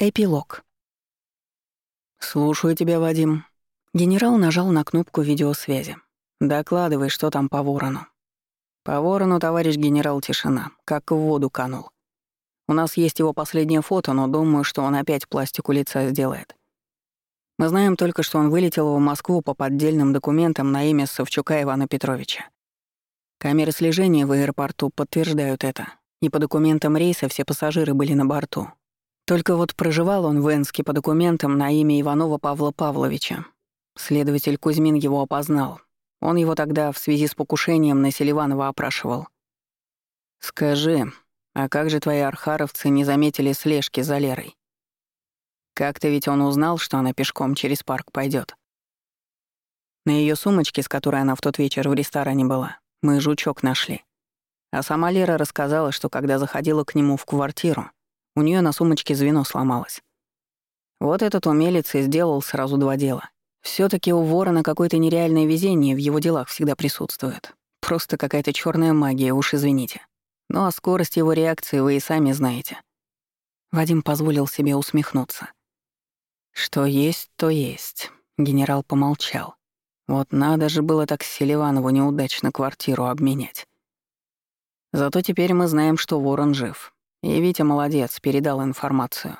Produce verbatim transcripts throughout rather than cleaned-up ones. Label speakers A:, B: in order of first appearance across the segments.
A: Эпилог. «Слушаю тебя, Вадим». Генерал нажал на кнопку видеосвязи. «Докладывай, что там по Ворону». «По Ворону, товарищ генерал, тишина. Как в воду канул. У нас есть его последнее фото, но думаю, что он опять пластику лица сделает. Мы знаем только, что он вылетел в Москву по поддельным документам на имя Савчука Ивана Петровича. Камеры слежения в аэропорту подтверждают это. И по документам рейса все пассажиры были на борту. Только вот проживал он в Энске по документам на имя Иванова Павла Павловича. Следователь Кузьмин его опознал. Он его тогда в связи с покушением на Селиванова опрашивал. «Скажи, а как же твои архаровцы не заметили слежки за Лерой? Как-то ведь он узнал, что она пешком через парк пойдет. На ее сумочке, с которой она в тот вечер в ресторане была, мы жучок нашли. А сама Лера рассказала, что когда заходила к нему в квартиру, у нее на сумочке звено сломалось. Вот этот умелец и сделал сразу два дела. все таки у Ворона какое-то нереальное везение в его делах всегда присутствует. Просто какая-то черная магия, уж извините. Ну а скорость его реакции вы и сами знаете». Вадим позволил себе усмехнуться. «Что есть, то есть», — генерал помолчал. «Вот надо же было так Селиванову неудачно квартиру обменять. Зато теперь мы знаем, что Ворон жив. И Витя молодец, передал информацию».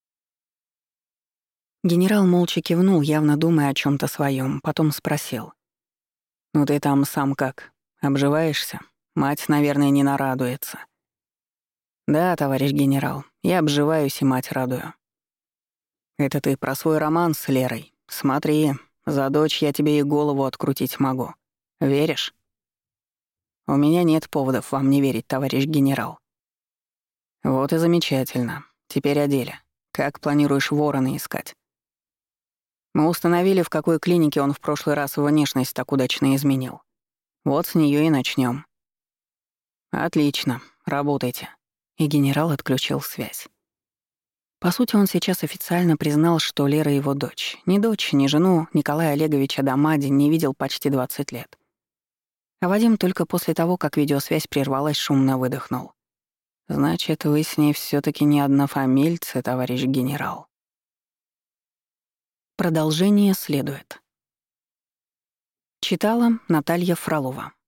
A: Генерал молча кивнул, явно думая о чем то своем, потом спросил. «Ну ты там сам как? Обживаешься? Мать, наверное, не нарадуется». «Да, товарищ генерал, я обживаюсь и мать радую». «Это ты про свой роман с Лерой? Смотри, за дочь я тебе и голову открутить могу. Веришь?» «У меня нет поводов вам не верить, товарищ генерал». «Вот и замечательно. Теперь о деле. Как планируешь Ворона искать?» «Мы установили, в какой клинике он в прошлый раз внешность так удачно изменил. Вот с нее и начнем. «Отлично. Работайте». И генерал отключил связь. По сути, он сейчас официально признал, что Лера его дочь. Ни дочь, ни жену Николая Олеговича Домади не видел почти двадцать лет. А Вадим только после того, как видеосвязь прервалась, шумно выдохнул. «Значит, вы с ней все таки не однофамильцы, товарищ генерал». Продолжение следует. Читала Наталья Фролова.